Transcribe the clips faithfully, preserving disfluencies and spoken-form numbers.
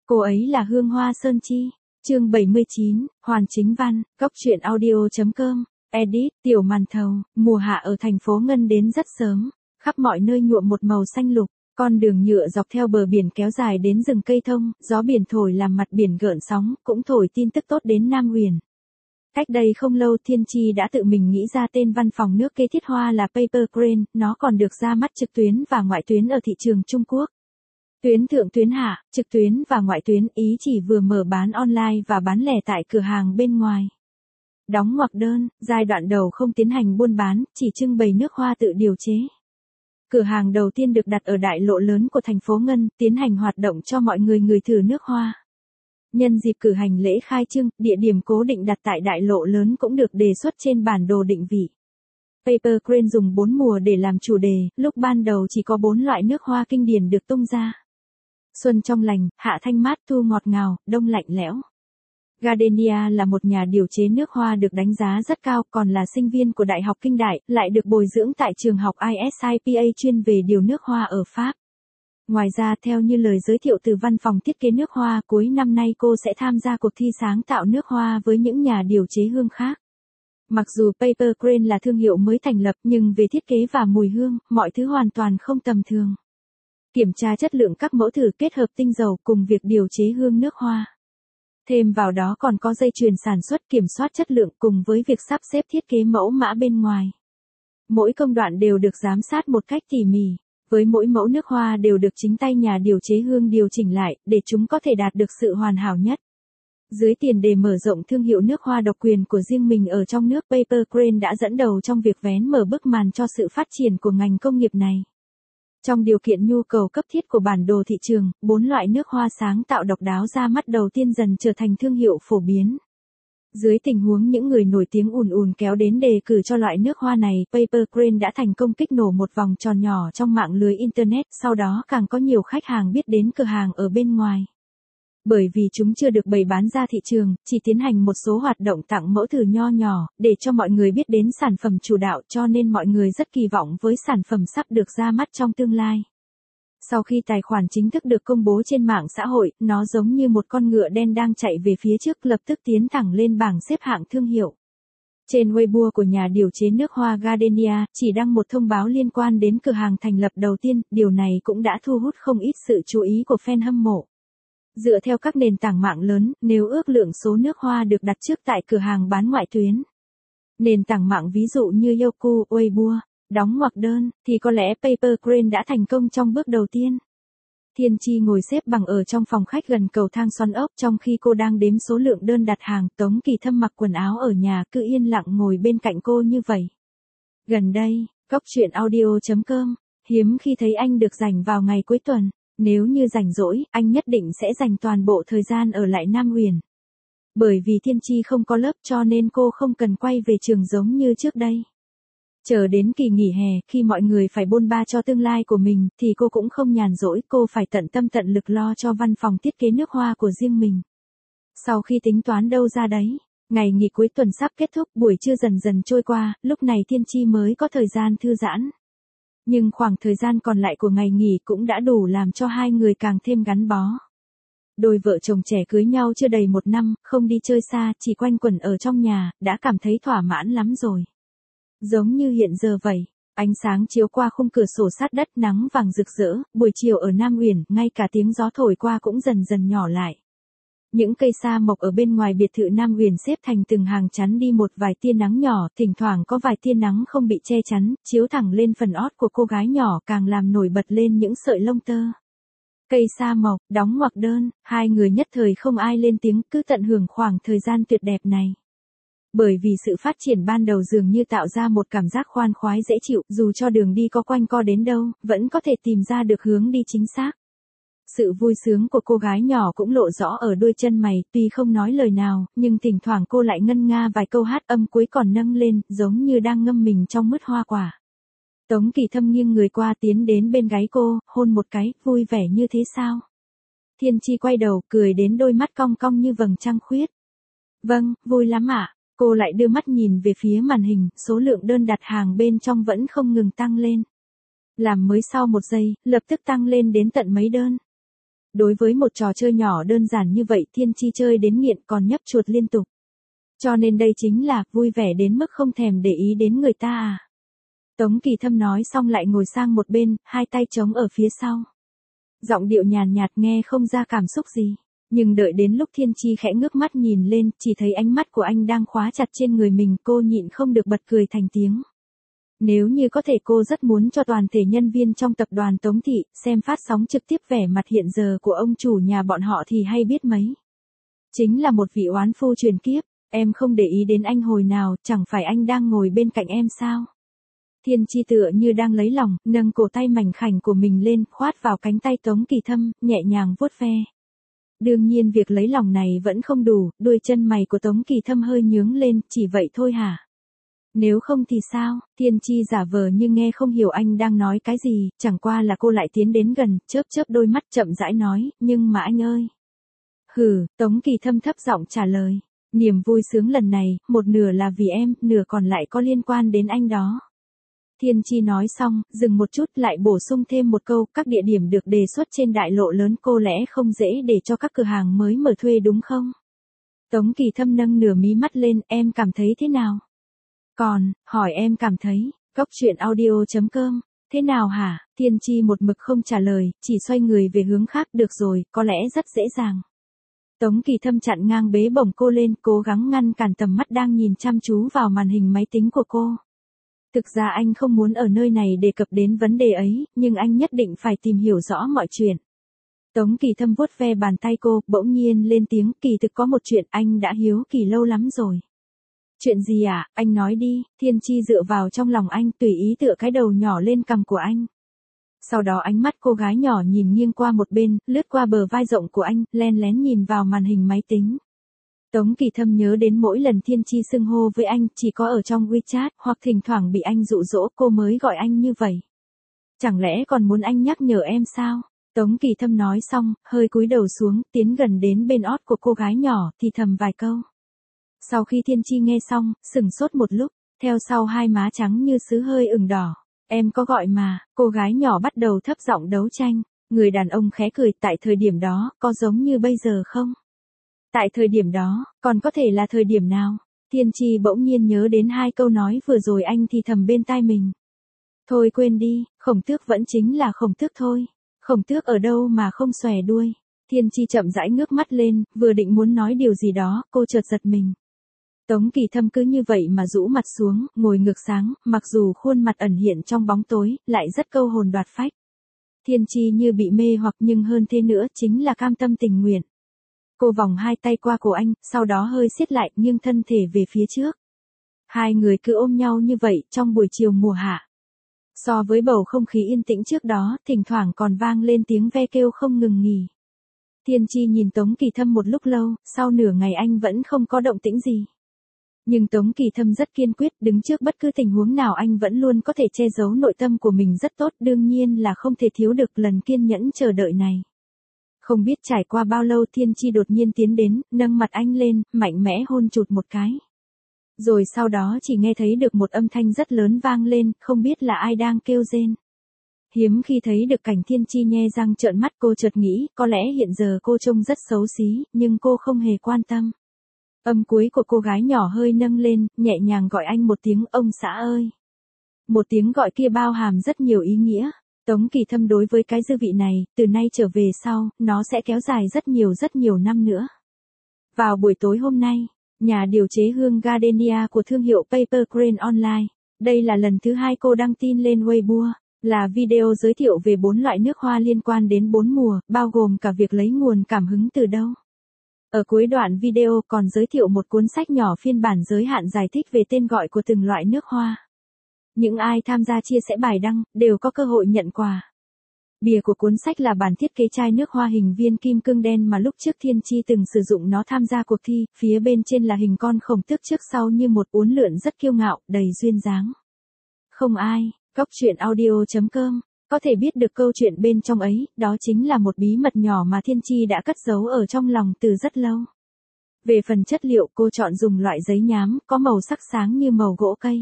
Cô ấy là Hương Hoa Sơn Chi. Chương bảy mươi chín, Hoàn Chính Văn, Góc truyện audio.com, edit, Tiểu Màn Thầu. Mùa hạ ở thành phố Ngân đến rất sớm, khắp mọi nơi nhuộm một màu xanh lục, con đường nhựa dọc theo bờ biển kéo dài đến rừng cây thông, gió biển thổi làm mặt biển gợn sóng, cũng thổi tin tức tốt đến Nam Huyền. Cách đây không lâu Thiên Chi đã tự mình nghĩ ra tên văn phòng nước kế thiết hoa là Paper Crane, nó còn được ra mắt trực tuyến và ngoại tuyến ở thị trường Trung Quốc. Tuyến thượng tuyến hạ, trực tuyến và ngoại tuyến ý chỉ vừa mở bán online và bán lẻ tại cửa hàng bên ngoài. Đóng ngoặc đơn, giai đoạn đầu không tiến hành buôn bán, chỉ trưng bày nước hoa tự điều chế. Cửa hàng đầu tiên được đặt ở đại lộ lớn của thành phố Ngân, tiến hành hoạt động cho mọi người ngửi thử nước hoa. Nhân dịp cử hành lễ khai trương, địa điểm cố định đặt tại đại lộ lớn cũng được đề xuất trên bản đồ định vị. Paper Crane dùng bốn mùa để làm chủ đề, lúc ban đầu chỉ có bốn loại nước hoa kinh điển được tung ra. Xuân trong lành, hạ thanh mát, thu ngọt ngào, đông lạnh lẽo. Gardenia là một nhà điều chế nước hoa được đánh giá rất cao, còn là sinh viên của Đại học Kinh Đại, lại được bồi dưỡng tại trường học i ét i pê a chuyên về điều nước hoa ở Pháp. Ngoài ra, theo như lời giới thiệu từ văn phòng thiết kế nước hoa, cuối năm nay cô sẽ tham gia cuộc thi sáng tạo nước hoa với những nhà điều chế hương khác. Mặc dù Paper Crane là thương hiệu mới thành lập, nhưng về thiết kế và mùi hương, mọi thứ hoàn toàn không tầm thường. Kiểm tra chất lượng các mẫu thử kết hợp tinh dầu cùng việc điều chế hương nước hoa. Thêm vào đó còn có dây chuyền sản xuất kiểm soát chất lượng cùng với việc sắp xếp thiết kế mẫu mã bên ngoài. Mỗi công đoạn đều được giám sát một cách tỉ mỉ. Với mỗi mẫu nước hoa đều được chính tay nhà điều chế hương điều chỉnh lại, để chúng có thể đạt được sự hoàn hảo nhất. Dưới tiền đề mở rộng thương hiệu nước hoa độc quyền của riêng mình ở trong nước, Paper Crane đã dẫn đầu trong việc vén mở bức màn cho sự phát triển của ngành công nghiệp này. Trong điều kiện nhu cầu cấp thiết của bản đồ thị trường, bốn loại nước hoa sáng tạo độc đáo ra mắt đầu tiên dần trở thành thương hiệu phổ biến. Dưới tình huống những người nổi tiếng ùn ùn kéo đến đề cử cho loại nước hoa này, Paper Crane đã thành công kích nổ một vòng tròn nhỏ trong mạng lưới Internet, sau đó càng có nhiều khách hàng biết đến cửa hàng ở bên ngoài. Bởi vì chúng chưa được bày bán ra thị trường, chỉ tiến hành một số hoạt động tặng mẫu thử nho nhỏ, để cho mọi người biết đến sản phẩm chủ đạo, cho nên mọi người rất kỳ vọng với sản phẩm sắp được ra mắt trong tương lai. Sau khi tài khoản chính thức được công bố trên mạng xã hội, nó giống như một con ngựa đen đang chạy về phía trước, lập tức tiến thẳng lên bảng xếp hạng thương hiệu. Trên Weibo của nhà điều chế nước hoa Gardenia, chỉ đăng một thông báo liên quan đến cửa hàng thành lập đầu tiên, điều này cũng đã thu hút không ít sự chú ý của fan hâm mộ. Dựa theo các nền tảng mạng lớn, nếu ước lượng số nước hoa được đặt trước tại cửa hàng bán ngoại tuyến, nền tảng mạng ví dụ như Youku, Weibo, đóng ngoặc đơn, thì có lẽ Paper Crane đã thành công trong bước đầu tiên. Thiên Chi ngồi xếp bằng ở trong phòng khách gần cầu thang xoắn ốc, trong khi cô đang đếm số lượng đơn đặt hàng. Tống Kỳ Thâm mặc quần áo ở nhà, cứ yên lặng ngồi bên cạnh cô như vậy. Gần đây, Góc truyện audio.com, hiếm khi thấy anh được rảnh vào ngày cuối tuần. Nếu như rảnh rỗi, anh nhất định sẽ dành toàn bộ thời gian ở lại Nam Huyền. Bởi vì Thiên Chi không có lớp cho nên cô không cần quay về trường giống như trước đây. Chờ đến kỳ nghỉ hè, khi mọi người phải bôn ba cho tương lai của mình, thì cô cũng không nhàn rỗi, cô phải tận tâm tận lực lo cho văn phòng thiết kế nước hoa của riêng mình. Sau khi tính toán đâu ra đấy, ngày nghỉ cuối tuần sắp kết thúc, buổi trưa dần dần trôi qua, lúc này Thiên Chi mới có thời gian thư giãn. Nhưng khoảng thời gian còn lại của ngày nghỉ cũng đã đủ làm cho hai người càng thêm gắn bó. Đôi vợ chồng trẻ cưới nhau chưa đầy một năm, không đi chơi xa, chỉ quanh quẩn ở trong nhà, đã cảm thấy thỏa mãn lắm rồi. Giống như hiện giờ vậy, ánh sáng chiếu qua khung cửa sổ sát đất, nắng vàng rực rỡ, buổi chiều ở Nam Huyền, ngay cả tiếng gió thổi qua cũng dần dần nhỏ lại. Những cây sa mộc ở bên ngoài biệt thự Nam Huyền xếp thành từng hàng chắn đi một vài tia nắng nhỏ, thỉnh thoảng có vài tia nắng không bị che chắn, chiếu thẳng lên phần ót của cô gái nhỏ, càng làm nổi bật lên những sợi lông tơ. Cây sa mộc, đóng ngoặc đơn, hai người nhất thời không ai lên tiếng, cứ tận hưởng khoảng thời gian tuyệt đẹp này. Bởi vì sự phát triển ban đầu dường như tạo ra một cảm giác khoan khoái dễ chịu, dù cho đường đi có quanh co đến đâu, vẫn có thể tìm ra được hướng đi chính xác. Sự vui sướng của cô gái nhỏ cũng lộ rõ ở đôi chân mày, tuy không nói lời nào, nhưng thỉnh thoảng cô lại ngân nga vài câu hát, âm cuối còn nâng lên, giống như đang ngâm mình trong mứt hoa quả. Tống Kỳ Thâm nghiêng người qua tiến đến bên gáy cô, hôn một cái, vui vẻ như thế sao? Thiên Chi quay đầu, cười đến đôi mắt cong cong như vầng trăng khuyết. Vâng, vui lắm ạ. Cô lại đưa mắt nhìn về phía màn hình, số lượng đơn đặt hàng bên trong vẫn không ngừng tăng lên. Làm mới sau một giây, lập tức tăng lên đến tận mấy đơn. Đối với một trò chơi nhỏ đơn giản như vậy Thiên Chi chơi đến nghiện còn nhấp chuột liên tục. Cho nên đây chính là vui vẻ đến mức không thèm để ý đến người ta à. Tống Kỳ Thâm nói xong lại ngồi sang một bên, hai tay chống ở phía sau. Giọng điệu nhàn nhạt nghe không ra cảm xúc gì. Nhưng đợi đến lúc Thiên Chi khẽ ngước mắt nhìn lên, chỉ thấy ánh mắt của anh đang khóa chặt trên người mình, cô nhịn không được bật cười thành tiếng. Nếu như có thể cô rất muốn cho toàn thể nhân viên trong tập đoàn Tống Thị, xem phát sóng trực tiếp vẻ mặt hiện giờ của ông chủ nhà bọn họ thì hay biết mấy. Chính là một vị oán phu truyền kiếp, em không để ý đến anh hồi nào, chẳng phải anh đang ngồi bên cạnh em sao? Thiên Chi tựa như đang lấy lòng, nâng cổ tay mảnh khảnh của mình lên, khoát vào cánh tay Tống Kỳ Thâm, nhẹ nhàng vuốt ve. Đương nhiên việc lấy lòng này vẫn không đủ, đuôi chân mày của Tống Kỳ Thâm hơi nhướng lên, chỉ vậy thôi hả? Nếu không thì sao? Thiên Chi giả vờ như nghe không hiểu anh đang nói cái gì, chẳng qua là cô lại tiến đến gần, chớp chớp đôi mắt chậm rãi nói, nhưng mà anh ơi. Hừ, Tống Kỳ Thâm thấp giọng trả lời. Niềm vui sướng lần này, một nửa là vì em, nửa còn lại có liên quan đến anh đó. Thiên Chi nói xong, dừng một chút lại bổ sung thêm một câu, các địa điểm được đề xuất trên đại lộ lớn cô lẽ không dễ để cho các cửa hàng mới mở thuê đúng không? Tống Kỳ Thâm nâng nửa mí mắt lên, em cảm thấy thế nào? Còn, hỏi em cảm thấy, cóc truyện audio chấm com, thế nào hả? Thiên Chi một mực không trả lời, chỉ xoay người về hướng khác, được rồi, có lẽ rất dễ dàng. Tống Kỳ Thâm chặn ngang bế bổng cô lên, cố gắng ngăn cản tầm mắt đang nhìn chăm chú vào màn hình máy tính của cô. Thực ra anh không muốn ở nơi này đề cập đến vấn đề ấy, nhưng anh nhất định phải tìm hiểu rõ mọi chuyện. Tống Kỳ Thâm vuốt ve bàn tay cô, bỗng nhiên lên tiếng, kỳ thực có một chuyện anh đã hiếu kỳ lâu lắm rồi. Chuyện gì ạ, à? Anh nói đi. Thiên Chi dựa vào trong lòng anh, tùy ý tựa cái đầu nhỏ lên cằm của anh. Sau đó ánh mắt cô gái nhỏ nhìn nghiêng qua một bên, lướt qua bờ vai rộng của anh, len lén nhìn vào màn hình máy tính. Tống Kỳ Thâm nhớ đến mỗi lần Thiên Chi xưng hô với anh, chỉ có ở trong WeChat, hoặc thỉnh thoảng bị anh dụ dỗ cô mới gọi anh như vậy. Chẳng lẽ còn muốn anh nhắc nhở em sao? Tống Kỳ Thâm nói xong, hơi cúi đầu xuống, tiến gần đến bên ót của cô gái nhỏ, thì thầm vài câu. Sau khi Thiên Chi nghe xong, sửng sốt một lúc, theo sau hai má trắng như sứ hơi ửng đỏ. Em có gọi mà, cô gái nhỏ bắt đầu thấp giọng đấu tranh. Người đàn ông khẽ cười, tại thời điểm đó, có giống như bây giờ không? Tại thời điểm đó, còn có thể là thời điểm nào? Thiên Chi bỗng nhiên nhớ đến hai câu nói vừa rồi anh thì thầm bên tai mình. Thôi quên đi, Khổng Tước vẫn chính là Khổng Tước thôi. Khổng Tước ở đâu mà không xòe đuôi. Thiên Chi chậm rãi ngước mắt lên, vừa định muốn nói điều gì đó, cô chợt giật mình. Tống Kỳ Thâm cứ như vậy mà rũ mặt xuống, ngồi ngược sáng, mặc dù khuôn mặt ẩn hiện trong bóng tối, lại rất câu hồn đoạt phách. Thiên Chi như bị mê hoặc, nhưng hơn thế nữa chính là cam tâm tình nguyện. Cô vòng hai tay qua cổ anh, sau đó hơi siết lại, nghiêng thân thể về phía trước. Hai người cứ ôm nhau như vậy trong buổi chiều mùa hạ. So với bầu không khí yên tĩnh trước đó, thỉnh thoảng còn vang lên tiếng ve kêu không ngừng nghỉ. Thiên Chi nhìn Tống Kỳ Thâm một lúc lâu, sau nửa ngày anh vẫn không có động tĩnh gì. Nhưng Tống Kỳ Thâm rất kiên quyết, đứng trước bất cứ tình huống nào anh vẫn luôn có thể che giấu nội tâm của mình rất tốt, đương nhiên là không thể thiếu được lần kiên nhẫn chờ đợi này. Không biết trải qua bao lâu Thiên Chi đột nhiên tiến đến, nâng mặt anh lên, mạnh mẽ hôn chụt một cái. Rồi sau đó chỉ nghe thấy được một âm thanh rất lớn vang lên, không biết là ai đang kêu rên. Hiếm khi thấy được cảnh Thiên Chi nhe răng trợn mắt, cô chợt nghĩ, có lẽ hiện giờ cô trông rất xấu xí, nhưng cô không hề quan tâm. Âm cuối của cô gái nhỏ hơi nâng lên, nhẹ nhàng gọi anh một tiếng ông xã ơi. Một tiếng gọi kia bao hàm rất nhiều ý nghĩa. Tống Kỳ Thâm đối với cái dư vị này, từ nay trở về sau, nó sẽ kéo dài rất nhiều rất nhiều năm nữa. Vào buổi tối hôm nay, nhà điều chế hương Gardenia của thương hiệu Paper Crane Online. Đây là lần thứ hai cô đăng tin lên Weibo, là video giới thiệu về bốn loại nước hoa liên quan đến bốn mùa, bao gồm cả việc lấy nguồn cảm hứng từ đâu. Ở cuối đoạn video còn giới thiệu một cuốn sách nhỏ phiên bản giới hạn giải thích về tên gọi của từng loại nước hoa. Những ai tham gia chia sẻ bài đăng, đều có cơ hội nhận quà. Bìa của cuốn sách là bản thiết kế chai nước hoa hình viên kim cương đen mà lúc trước Thiên Chi từng sử dụng nó tham gia cuộc thi, phía bên trên là hình con khổng tước trước sau như một uốn lượn rất kiêu ngạo, đầy duyên dáng. Không ai, cóc truyện audio chấm com, có thể biết được câu chuyện bên trong ấy, đó chính là một bí mật nhỏ mà Thiên Chi đã cất giấu ở trong lòng từ rất lâu. Về phần chất liệu cô chọn dùng loại giấy nhám, có màu sắc sáng như màu gỗ cây.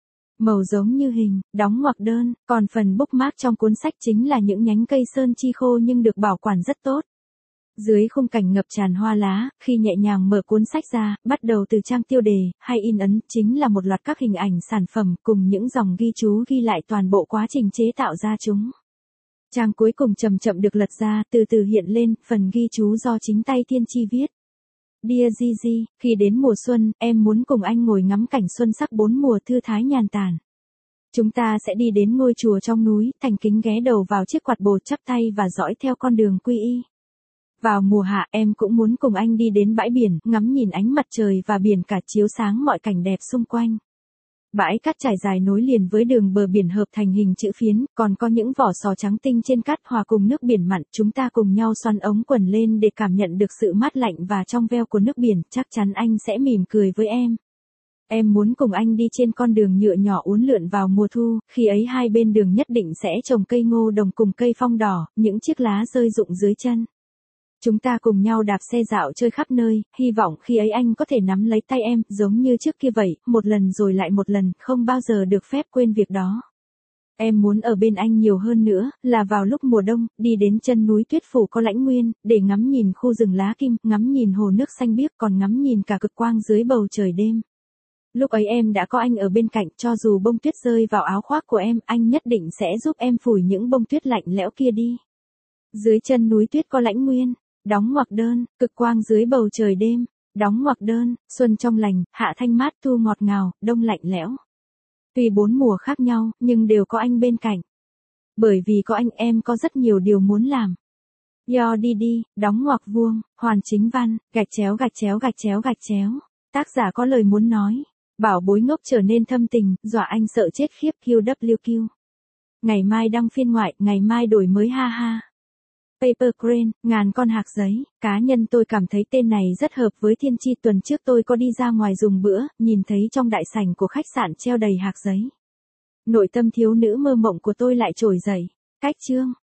Màu giống như hình, đóng ngoặc đơn, còn phần bookmark trong cuốn sách chính là những nhánh cây sơn chi khô nhưng được bảo quản rất tốt. Dưới khung cảnh ngập tràn hoa lá, khi nhẹ nhàng mở cuốn sách ra, bắt đầu từ trang tiêu đề, hay in ấn, chính là một loạt các hình ảnh sản phẩm cùng những dòng ghi chú ghi lại toàn bộ quá trình chế tạo ra chúng. Trang cuối cùng chậm chậm được lật ra, từ từ hiện lên, phần ghi chú do chính tay Thiên Chi viết. Dear Gigi, khi đến mùa xuân, em muốn cùng anh ngồi ngắm cảnh xuân sắc bốn mùa thư thái nhàn tản. Chúng ta sẽ đi đến ngôi chùa trong núi, thành kính ghé đầu vào chiếc quạt bồ chắp tay và dõi theo con đường quy y. Vào mùa hạ em cũng muốn cùng anh đi đến bãi biển, ngắm nhìn ánh mặt trời và biển cả chiếu sáng mọi cảnh đẹp xung quanh. Bãi cát trải dài nối liền với đường bờ biển hợp thành hình chữ phiến, còn có những vỏ sò trắng tinh trên cát hòa cùng nước biển mặn. Chúng ta cùng nhau xoăn ống quần lên để cảm nhận được sự mát lạnh và trong veo của nước biển, chắc chắn anh sẽ mỉm cười với em. Em muốn cùng anh đi trên con đường nhựa nhỏ uốn lượn vào mùa thu, khi ấy hai bên đường nhất định sẽ trồng cây ngô đồng cùng cây phong đỏ, những chiếc lá rơi rụng dưới chân. Chúng ta cùng nhau đạp xe dạo chơi khắp nơi, hy vọng khi ấy anh có thể nắm lấy tay em, giống như trước kia vậy, một lần rồi lại một lần, không bao giờ được phép quên việc đó. Em muốn ở bên anh nhiều hơn nữa, là vào lúc mùa đông, đi đến chân núi tuyết phủ có lãnh nguyên, để ngắm nhìn khu rừng lá kim, ngắm nhìn hồ nước xanh biếc, còn ngắm nhìn cả cực quang dưới bầu trời đêm. Lúc ấy em đã có anh ở bên cạnh, cho dù bông tuyết rơi vào áo khoác của em, anh nhất định sẽ giúp em phủi những bông tuyết lạnh lẽo kia đi. Dưới chân núi tuyết có lãnh nguyên. Đóng ngoặc đơn, cực quang dưới bầu trời đêm. Đóng ngoặc đơn, xuân trong lành, hạ thanh mát, thu ngọt ngào, đông lạnh lẽo. Tuy bốn mùa khác nhau, nhưng đều có anh bên cạnh. Bởi vì có anh em có rất nhiều điều muốn làm. Yo đi đi, đóng ngoặc vuông, hoàn chính văn, gạch chéo gạch chéo gạch chéo gạch chéo. Tác giả có lời muốn nói. Bảo bối ngốc trở nên thâm tình, dọa anh sợ chết khiếp quy vê kép. Ngày mai đăng phiên ngoại, ngày mai đổi mới ha ha. Paper Crane, ngàn con hạc giấy, cá nhân tôi cảm thấy tên này rất hợp với Thiên Chi. Tuần trước tôi có đi ra ngoài dùng bữa, nhìn thấy trong đại sảnh của khách sạn treo đầy hạc giấy. Nội tâm thiếu nữ mơ mộng của tôi lại trỗi dậy. Cách chương